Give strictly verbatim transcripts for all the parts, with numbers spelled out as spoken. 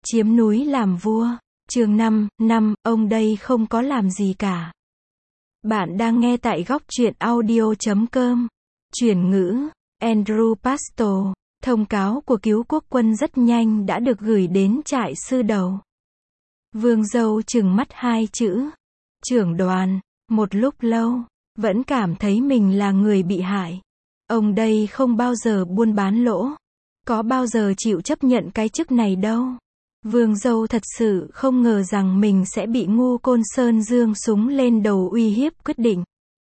Chiếm núi làm vua. Chương năm, năm, ông đây không có làm gì cả. Bạn đang nghe tại góc truyện audio chấm com. Chuyển ngữ, Andrew Pasto. Thông cáo của cứu quốc quân rất nhanh đã được gửi đến trại sư đầu. Vương Dâu trừng mắt hai chữ. Trưởng đoàn, một lúc lâu, vẫn cảm thấy mình là người bị hại. Ông đây không bao giờ buôn bán lỗ. Có bao giờ chịu chấp nhận cái chức này đâu. Vương Dâu thật sự không ngờ rằng mình sẽ bị ngu Côn Sơn giương súng lên đầu uy hiếp quyết định.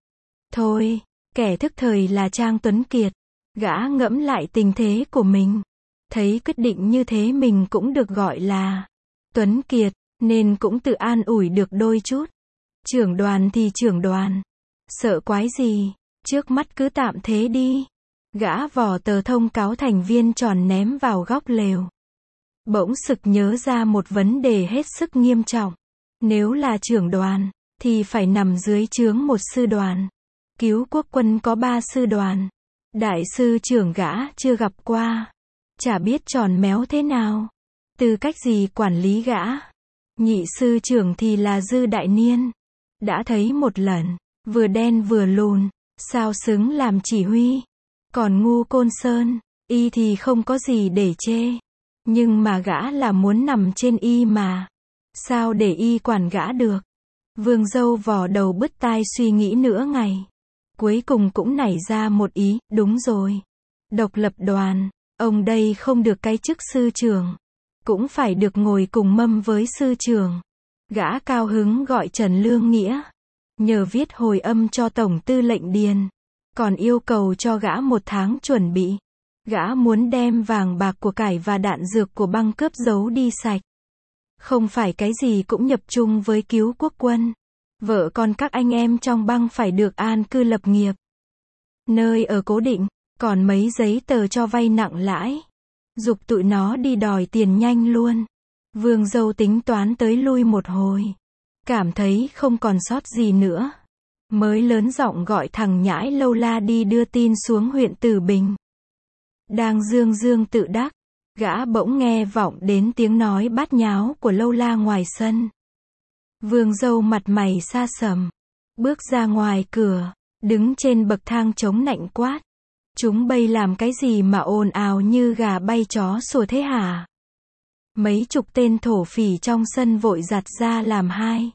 Thôi, kẻ thức thời là Trang Tuấn Kiệt. Gã ngẫm lại tình thế của mình. Thấy quyết định như thế mình cũng được gọi là Tuấn Kiệt, nên cũng tự an ủi được đôi chút. Trưởng đoàn thì trưởng đoàn. Sợ quái gì, trước mắt cứ tạm thế đi. Gã vò tờ thông cáo thành viên tròn ném vào góc lều. Bỗng sực nhớ ra một vấn đề hết sức nghiêm trọng. Nếu là trưởng đoàn, thì phải nằm dưới trướng một sư đoàn. Cứu quốc quân có ba sư đoàn. Đại sư trưởng gã chưa gặp qua. Chả biết tròn méo thế nào. Tư cách gì quản lý gã. Nhị sư trưởng thì là Dư Đại Niên. Đã thấy một lần, vừa đen vừa lùn, sao xứng làm chỉ huy. Còn ngu Côn Sơn, y thì không có gì để chê. Nhưng mà gã là muốn nằm trên y mà. Sao để y quản gã được? Vương Dâu vò đầu bứt tai suy nghĩ nửa ngày. Cuối cùng cũng nảy ra một ý, đúng rồi. Độc lập đoàn, ông đây không được cái chức sư trưởng. Cũng phải được ngồi cùng mâm với sư trưởng. Gã cao hứng gọi Trần Lương Nghĩa. Nhờ viết hồi âm cho Tổng tư lệnh Điền. Còn yêu cầu cho gã một tháng chuẩn bị. Gã muốn đem vàng bạc của cải và đạn dược của băng cướp giấu đi sạch. Không phải cái gì cũng nhập chung với cứu quốc quân. Vợ con các anh em trong băng phải được an cư lập nghiệp. Nơi ở cố định, còn mấy giấy tờ cho vay nặng lãi. Giục tụi nó đi đòi tiền nhanh luôn. Vương Dâu tính toán tới lui một hồi. Cảm thấy không còn sót gì nữa. Mới lớn giọng gọi thằng nhãi Lâu La đi đưa tin xuống huyện Tử Bình. Đang dương dương tự đắc, gã bỗng nghe vọng đến tiếng nói bát nháo của Lâu La ngoài sân. Vương Dâu mặt mày sa sầm, bước ra ngoài cửa, đứng trên bậc thang chống nạnh quát. Chúng bay làm cái gì mà ồn ào như gà bay chó sủa thế hả? Mấy chục tên thổ phỉ trong sân vội giặt ra làm hai.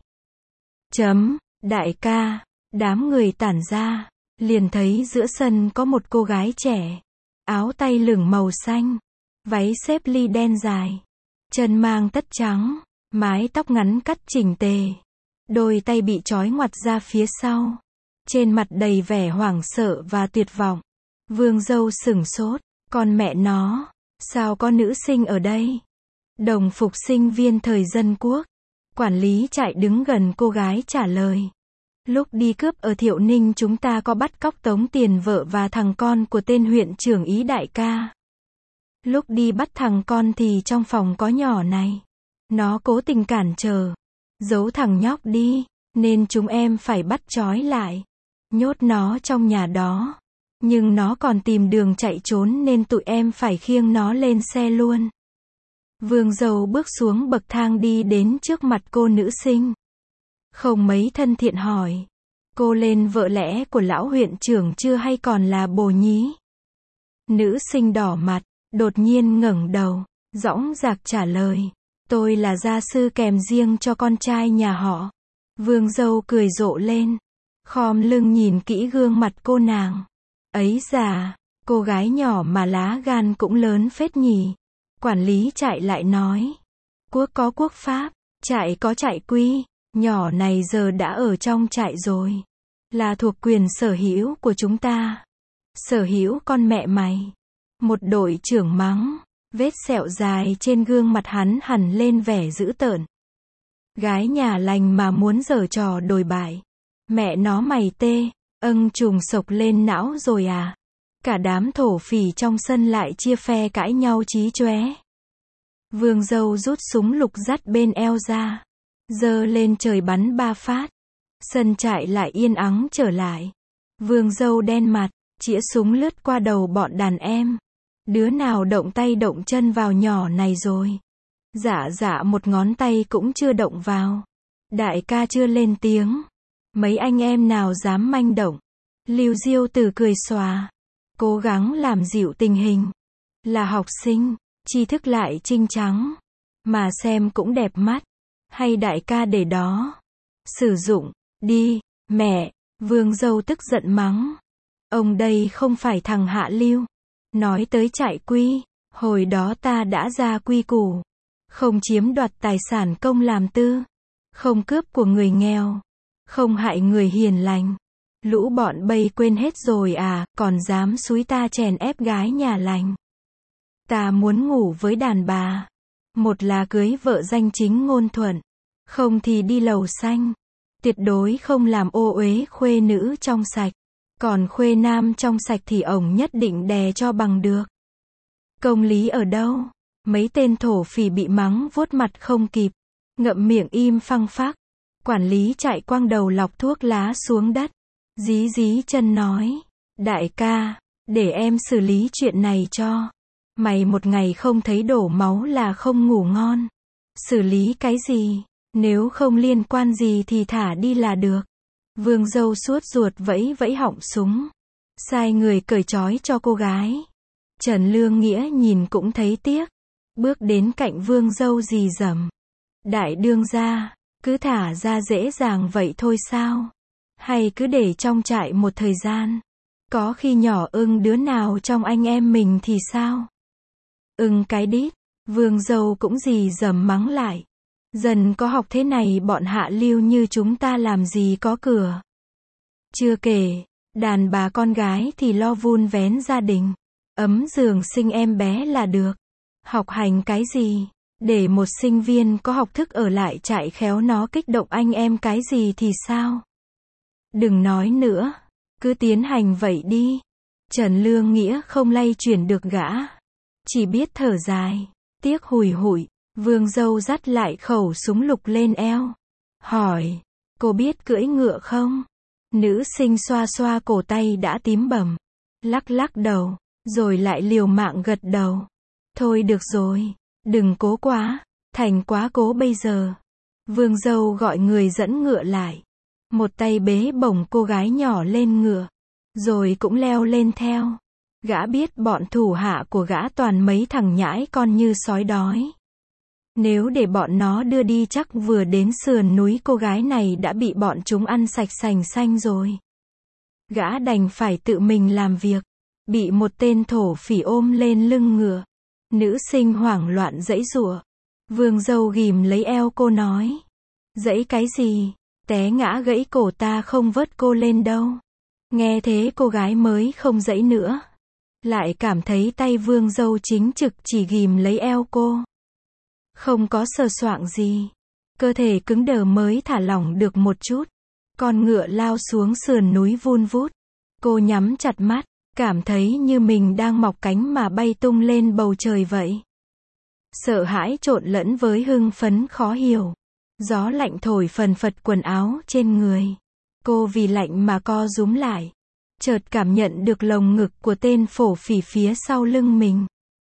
Chấm, đại ca, đám người tản ra, liền thấy giữa sân có một cô gái trẻ. Áo tay lửng màu xanh, váy xếp ly đen dài, chân mang tất trắng, mái tóc ngắn cắt chỉnh tề, đôi tay bị trói ngoặt ra phía sau, trên mặt đầy vẻ hoảng sợ và tuyệt vọng. Vương Dâu sửng sốt, con mẹ nó, sao có nữ sinh ở đây? Đồng phục sinh viên thời dân quốc. Quản lý trại đứng gần cô gái trả lời. Lúc đi cướp ở Thiệu Ninh chúng ta có bắt cóc tống tiền vợ và thằng con của tên huyện trưởng Ý đại ca. Lúc đi bắt thằng con thì trong phòng có nhỏ này. Nó cố tình cản trở, giấu thằng nhóc đi, nên chúng em phải bắt trói lại. Nhốt nó trong nhà đó. Nhưng nó còn tìm đường chạy trốn nên tụi em phải khiêng nó lên xe luôn. Vương Dâu bước xuống bậc thang đi đến trước mặt cô nữ sinh. Không mấy thân thiện hỏi. Cô lên vợ lẽ của lão huyện trưởng chưa hay còn là bồ nhí? Nữ sinh đỏ mặt, đột nhiên ngẩng đầu, dõng dạc trả lời. Tôi là gia sư kèm riêng cho con trai nhà họ. Vương Dâu cười rộ lên. Khom lưng nhìn kỹ gương mặt cô nàng. Ấy già, cô gái nhỏ mà lá gan cũng lớn phết nhỉ. Quản lý trại lại nói. Quốc có quốc pháp, trại có trại quy. Nhỏ này giờ đã ở trong trại rồi. Là thuộc quyền sở hữu của chúng ta. Sở hữu con mẹ mày. Một đội trưởng mắng. Vết sẹo dài trên gương mặt hắn hẳn lên vẻ dữ tợn. Gái nhà lành mà muốn giở trò đồi bại. Mẹ nó mày tê. Âng trùng sộc lên não rồi à. Cả đám thổ phỉ trong sân lại chia phe cãi nhau chí chóe. Vương Dâu rút súng lục dắt bên eo ra. Giơ lên trời bắn ba phát. Sân trại lại yên ắng trở lại. Vương Dâu đen mặt, chĩa súng lướt qua đầu bọn đàn em. Đứa nào động tay động chân vào nhỏ này rồi? Dạ dạ một ngón tay cũng chưa động vào. Đại ca chưa lên tiếng. Mấy anh em nào dám manh động. Lưu Diêu Tử cười xòa. Cố gắng làm dịu tình hình. Là học sinh, tri thức lại trinh trắng. Mà xem cũng đẹp mắt. Hay đại ca để đó. Sử dụng, đi, mẹ. Vương dâu tức giận mắng. Ông đây không phải thằng hạ lưu. Nói tới trại quy. Hồi đó ta đã ra quy củ. Không chiếm đoạt tài sản công làm tư. Không cướp của người nghèo. Không hại người hiền lành. Lũ bọn Bây quên hết rồi à, còn dám xúi ta chèn ép gái nhà lành. Ta muốn ngủ với đàn bà. Một là cưới vợ danh chính ngôn thuận. Không thì đi lầu xanh. Tuyệt đối không làm ô uế khuê nữ trong sạch. Còn khuê nam trong sạch thì ổng nhất định đè cho bằng được. Công lý ở đâu? Mấy tên thổ phỉ bị mắng vuốt mặt không kịp. Ngậm miệng im phăng phắc. Quản lý chạy quăng đầu lọc thuốc lá xuống đất. Dí dí chân nói. Đại ca, để em xử lý chuyện này cho. Mày một ngày không thấy đổ máu là không ngủ ngon. Xử lý cái gì? Nếu không liên quan gì thì thả đi là được. Vương dâu suốt ruột vẫy vẫy họng súng. Sai người cởi trói cho cô gái. Trần Lương Nghĩa nhìn cũng thấy tiếc. Bước đến cạnh vương dâu rì rầm. Đại đương gia, cứ thả ra dễ dàng vậy thôi sao? Hay cứ để trong trại một thời gian? Có khi nhỏ ưng đứa nào trong anh em mình thì sao? Ưng cái đít, vương dâu cũng rì rầm mắng lại. Dần có học thế này bọn hạ lưu như chúng ta làm gì có cửa. Chưa kể, đàn bà con gái thì lo vun vén gia đình. Ấm giường sinh em bé là được. Học hành cái gì? Để một sinh viên có học thức ở lại trại khéo nó kích động anh em cái gì thì sao? Đừng nói nữa. Cứ tiến hành vậy đi. Trần Lương Nghĩa không lay chuyển được gã. Chỉ biết thở dài. Tiếc hùi hụi. Vương dâu dắt lại khẩu súng lục lên eo. Hỏi. Cô biết cưỡi ngựa không? Nữ sinh xoa xoa cổ tay đã tím bầm. Lắc lắc đầu. Rồi lại liều mạng gật đầu. Thôi được rồi. Đừng cố quá. Thành quá cố bây giờ. Vương dâu gọi người dẫn ngựa lại. Một tay bế bổng cô gái nhỏ lên ngựa. Rồi cũng leo lên theo. Gã biết bọn thủ hạ của gã toàn mấy thằng nhãi con như sói đói. Nếu để bọn nó đưa đi chắc vừa đến sườn núi cô gái này đã bị bọn chúng ăn sạch sành xanh rồi. Gã đành phải tự mình làm việc. Bị một tên thổ phỉ ôm lên lưng ngựa. Nữ sinh hoảng loạn giãy giụa. Vương dâu ghìm lấy eo cô nói. Giãy cái gì? Té ngã gãy cổ ta không vớt cô lên đâu. Nghe thế cô gái mới không giãy nữa. Lại cảm thấy tay vương dâu chính trực chỉ ghìm lấy eo cô. Không có sờ soạng gì. Cơ thể cứng đờ mới thả lỏng được một chút. Con ngựa lao xuống sườn núi vun vút. Cô nhắm chặt mắt. Cảm thấy như mình đang mọc cánh mà bay tung lên bầu trời vậy. Sợ hãi trộn lẫn với hưng phấn khó hiểu. Gió lạnh thổi phần phật quần áo trên người. Cô vì lạnh mà co rúm lại. Chợt cảm nhận được lồng ngực của tên phổ phỉ phía sau lưng mình.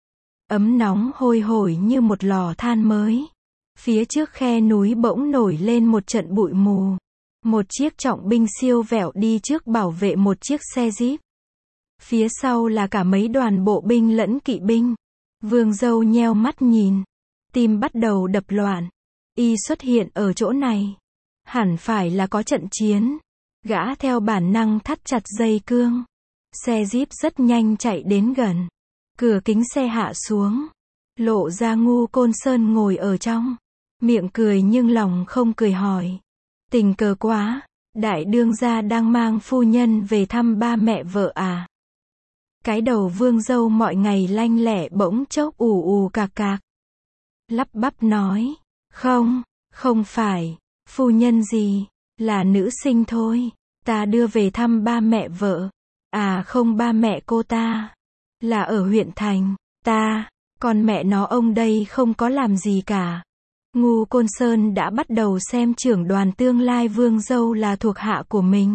Ấm nóng hôi hổi như một lò than mới. Phía trước khe núi bỗng nổi lên một trận bụi mù. Một chiếc trọng binh siêu vẹo đi trước bảo vệ một chiếc xe jeep. Phía sau là cả mấy đoàn bộ binh lẫn kỵ binh. Vương dâu nheo mắt nhìn. Tim bắt đầu đập loạn. Y xuất hiện ở chỗ này. Hẳn phải là có trận chiến. Gã theo bản năng thắt chặt dây cương. Xe jeep rất nhanh chạy đến gần. Cửa kính xe hạ xuống. Lộ ra Ngu Côn Sơn ngồi ở trong. Miệng cười nhưng lòng không cười hỏi. Tình cờ quá. Đại đương gia đang mang phu nhân về thăm ba mẹ vợ à? Cái đầu vương dâu mọi ngày lanh lẹ bỗng chốc ù ù cạc cạc. Lắp bắp nói. Không, không phải. Phu nhân gì? Là nữ sinh thôi. Ta đưa về thăm ba mẹ vợ. À không, ba mẹ cô ta. Là ở huyện thành. Ta, còn mẹ nó ông đây không có làm gì cả. Ngu Côn Sơn đã bắt đầu xem trưởng đoàn tương lai vương dâu là thuộc hạ của mình.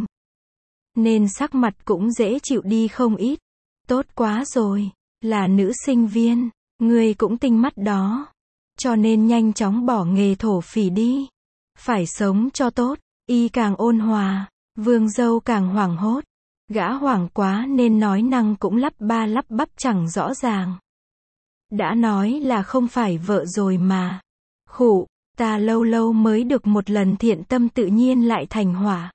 Nên sắc mặt cũng dễ chịu đi không ít. Tốt quá rồi. Là nữ sinh viên. Ngươi cũng tinh mắt đó. cho nên nhanh chóng bỏ nghề thổ phỉ đi. Phải sống cho tốt. Y càng ôn hòa, Vương dâu càng hoảng hốt. Gã hoảng quá nên nói năng cũng lắp ba lắp bắp chẳng rõ ràng. Đã nói là không phải vợ rồi mà. Khụ, ta lâu lâu mới được một lần thiện tâm tự nhiên lại thành hỏa.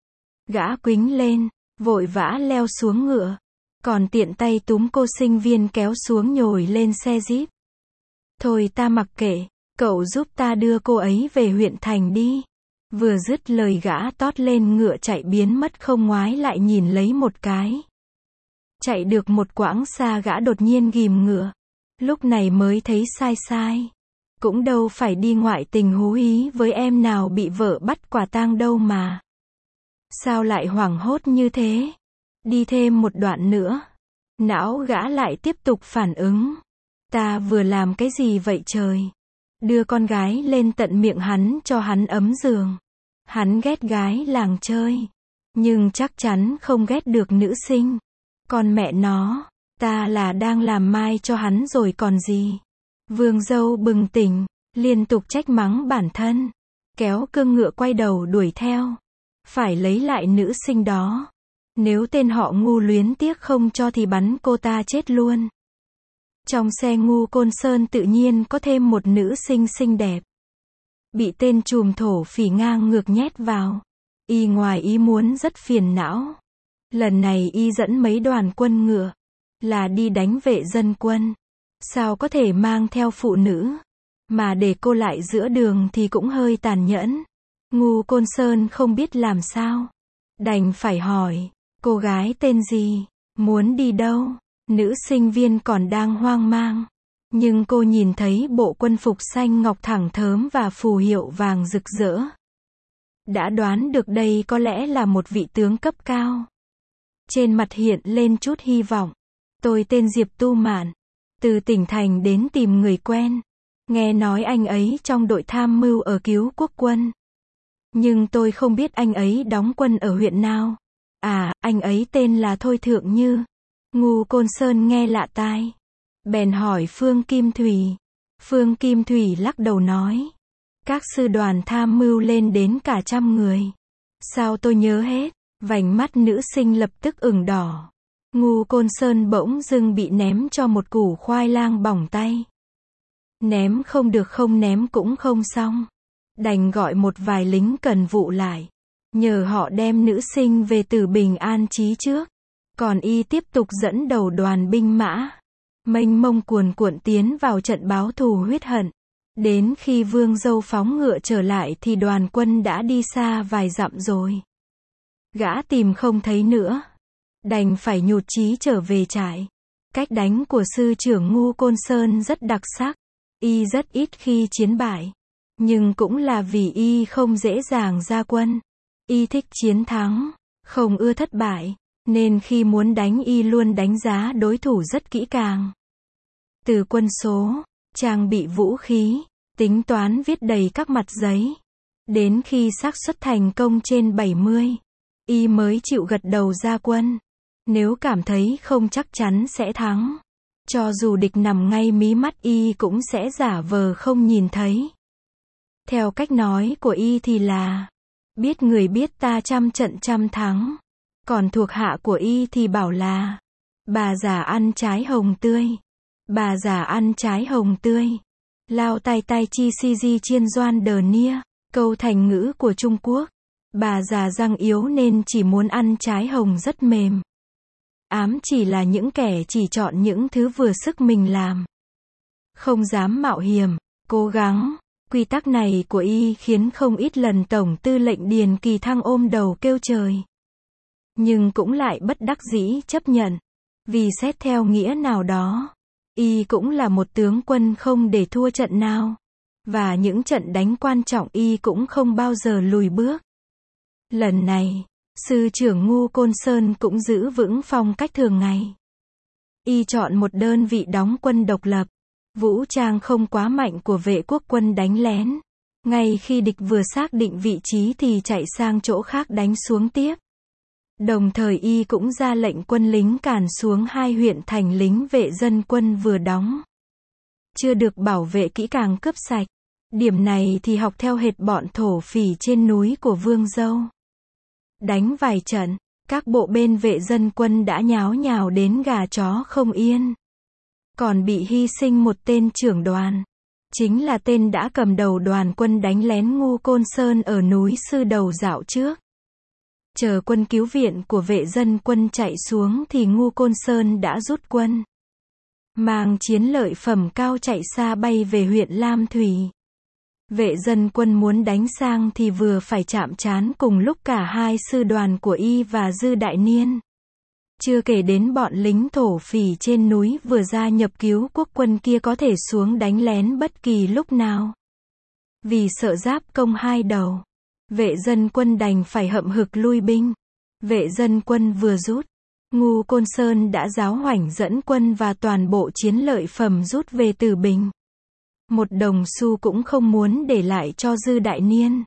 Gã quĩnh lên, vội vã leo xuống ngựa. Còn tiện tay túm cô sinh viên kéo xuống nhồi lên xe jeep. Thôi ta mặc kệ, cậu giúp ta đưa cô ấy về huyện thành đi. Vừa dứt lời gã tót lên ngựa chạy biến mất không ngoái lại nhìn lấy một cái. Chạy được một quãng xa gã đột nhiên ghìm ngựa. Lúc này mới thấy sai sai. Cũng đâu phải đi ngoại tình hú hí với em nào bị vợ bắt quả tang đâu mà. Sao lại hoảng hốt như thế? Đi thêm một đoạn nữa. Não gã lại tiếp tục phản ứng. Ta vừa làm cái gì vậy trời? Đưa con gái lên tận miệng hắn cho hắn ấm giường. Hắn ghét gái làng chơi. Nhưng chắc chắn không ghét được nữ sinh. Con mẹ nó, ta là đang làm mai cho hắn rồi còn gì. Vương dâu bừng tỉnh, liên tục trách mắng bản thân. Kéo cương ngựa quay đầu đuổi theo. Phải lấy lại nữ sinh đó. Nếu tên họ Ngu luyến tiếc không cho thì bắn cô ta chết luôn. Trong xe Ngu Côn Sơn tự nhiên có thêm một nữ sinh xinh đẹp. Bị tên trùm thổ phỉ ngang ngược nhét vào. Y ngoài ý muốn rất phiền não. Lần này y dẫn mấy đoàn quân ngựa. Là đi đánh vệ dân quân. Sao có thể mang theo phụ nữ. Mà để cô lại giữa đường thì cũng hơi tàn nhẫn. Ngu Côn Sơn không biết làm sao. Đành phải hỏi. Cô gái tên gì? Muốn đi đâu? Nữ sinh viên còn đang hoang mang. Nhưng cô nhìn thấy bộ quân phục xanh ngọc thẳng thớm và phù hiệu vàng rực rỡ. Đã đoán được đây có lẽ là một vị tướng cấp cao. Trên mặt hiện lên chút hy vọng. Tôi tên Diệp Tu Mạn. Từ tỉnh thành đến tìm người quen. Nghe nói anh ấy trong đội tham mưu ở cứu quốc quân. Nhưng tôi không biết anh ấy đóng quân ở huyện nào. À, anh ấy tên là Thôi Thượng Như. Ngu Côn Sơn nghe lạ tai. Bèn hỏi Phương Kim Thủy. Phương Kim Thủy lắc đầu nói. Các sư đoàn tham mưu lên đến cả trăm người. Sao tôi nhớ hết? Vành mắt nữ sinh lập tức ửng đỏ. Ngu Côn Sơn bỗng dưng bị ném cho một củ khoai lang bỏng tay. Ném không được không ném cũng không xong. Đành gọi một vài lính cần vụ lại. Nhờ họ đem nữ sinh về Tử Bình an trí trước. Còn y tiếp tục dẫn đầu đoàn binh mã. Mênh mông cuồn cuộn tiến vào trận báo thù huyết hận. Đến khi Vương dâu phóng ngựa trở lại thì đoàn quân đã đi xa vài dặm rồi. Gã tìm không thấy nữa. Đành phải nhụt chí trở về trại. Cách đánh của sư trưởng Ngu Côn Sơn rất đặc sắc. Y rất ít khi chiến bại. Nhưng cũng là vì y không dễ dàng ra quân. Y thích chiến thắng, không ưa thất bại. Nên khi muốn đánh y luôn đánh giá đối thủ rất kỹ càng. Từ quân số, trang bị vũ khí, tính toán viết đầy các mặt giấy. Đến khi xác suất thành công trên bảy mươi, y mới chịu gật đầu ra quân. Nếu cảm thấy không chắc chắn sẽ thắng, cho dù địch nằm ngay mí mắt y cũng sẽ giả vờ không nhìn thấy. Theo cách nói của y thì là, biết người biết ta trăm trận trăm thắng. Còn thuộc hạ của y thì bảo là, bà già ăn trái hồng tươi. Bà già ăn trái hồng tươi. Lao tai tai chi si di chiên doan đờ nia. Câu thành ngữ của Trung Quốc. Bà già răng yếu nên chỉ muốn ăn trái hồng rất mềm. Ám chỉ là những kẻ chỉ chọn những thứ vừa sức mình làm. Không dám mạo hiểm, cố gắng. Quy tắc này của y khiến không ít lần Tổng tư lệnh Điền Kỳ Thăng ôm đầu kêu trời. Nhưng cũng lại bất đắc dĩ chấp nhận. Vì xét theo nghĩa nào đó, y cũng là một tướng quân không để thua trận nào. Và những trận đánh quan trọng y cũng không bao giờ lùi bước. Lần này, sư trưởng Ngu Côn Sơn cũng giữ vững phong cách thường ngày. Y chọn một đơn vị đóng quân độc lập. Vũ trang không quá mạnh của vệ quốc quân đánh lén. Ngay khi địch vừa xác định vị trí thì chạy sang chỗ khác đánh xuống tiếp. Đồng thời y cũng ra lệnh quân lính càn xuống hai huyện thành lính vệ dân quân vừa đóng. chưa được bảo vệ kỹ càng cướp sạch. Điểm này thì học theo hệt bọn thổ phỉ trên núi của Vương Dâu. Đánh vài trận, các bộ bên vệ dân quân đã nháo nhào đến gà chó không yên. Còn bị hy sinh một tên trưởng đoàn. Chính là tên đã cầm đầu đoàn quân đánh lén Ngu Côn Sơn ở núi Sư Đầu dạo trước. Chờ quân cứu viện của vệ dân quân chạy xuống thì Ngu Côn Sơn đã rút quân. Mang chiến lợi phẩm cao chạy xa bay về huyện Lam Thủy. Vệ dân quân muốn đánh sang thì vừa phải chạm trán cùng lúc cả hai sư đoàn của Y và Dư Đại Niên. Chưa kể đến bọn lính thổ phỉ trên núi vừa gia nhập cứu quốc quân kia có thể xuống đánh lén bất kỳ lúc nào. Vì sợ giáp công hai đầu, vệ dân quân đành phải hậm hực lui binh. Vệ dân quân vừa rút, Ngu Côn Sơn đã giáo hoảnh dẫn quân và toàn bộ chiến lợi phẩm rút về Từ Bình. Một đồng xu cũng không muốn để lại cho Dư Đại Niên.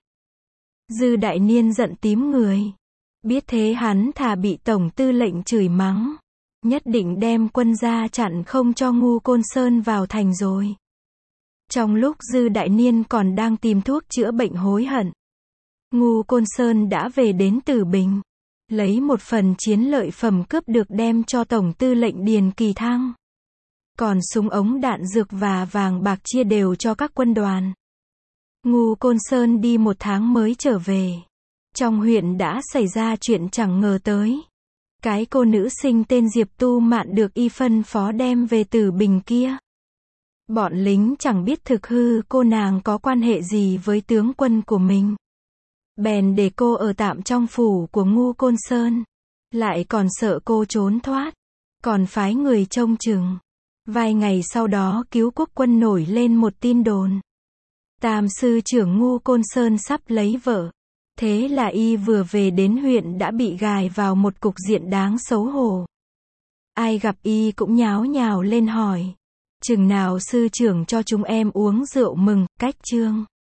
Dư Đại Niên giận tím người. Biết thế hắn thà bị tổng tư lệnh chửi mắng. Nhất định đem quân ra chặn không cho Ngu Côn Sơn vào thành rồi. Trong lúc Dư Đại Niên còn đang tìm thuốc chữa bệnh hối hận, Ngu Côn Sơn đã về đến Từ Bình. Lấy một phần chiến lợi phẩm cướp được đem cho tổng tư lệnh Điền Kỳ Thăng. Còn súng ống đạn dược và vàng bạc chia đều cho các quân đoàn. Ngu Côn Sơn đi một tháng mới trở về. Trong huyện đã xảy ra chuyện chẳng ngờ tới. Cái cô nữ sinh tên Diệp Tu Mạn được Y phân phó đem về Từ Bình kia. Bọn lính chẳng biết thực hư cô nàng có quan hệ gì với tướng quân của mình. Bèn để cô ở tạm trong phủ của Ngu Côn Sơn. Lại còn sợ cô trốn thoát. Còn phái người trông chừng. Vài ngày sau đó cứu quốc quân nổi lên một tin đồn. Tam sư trưởng Ngu Côn Sơn sắp lấy vợ. Thế là Y vừa về đến huyện đã bị gài vào một cục diện đáng xấu hổ. Ai gặp Y cũng nháo nhào lên hỏi. Chừng nào sư trưởng cho chúng em uống rượu mừng, cách chương.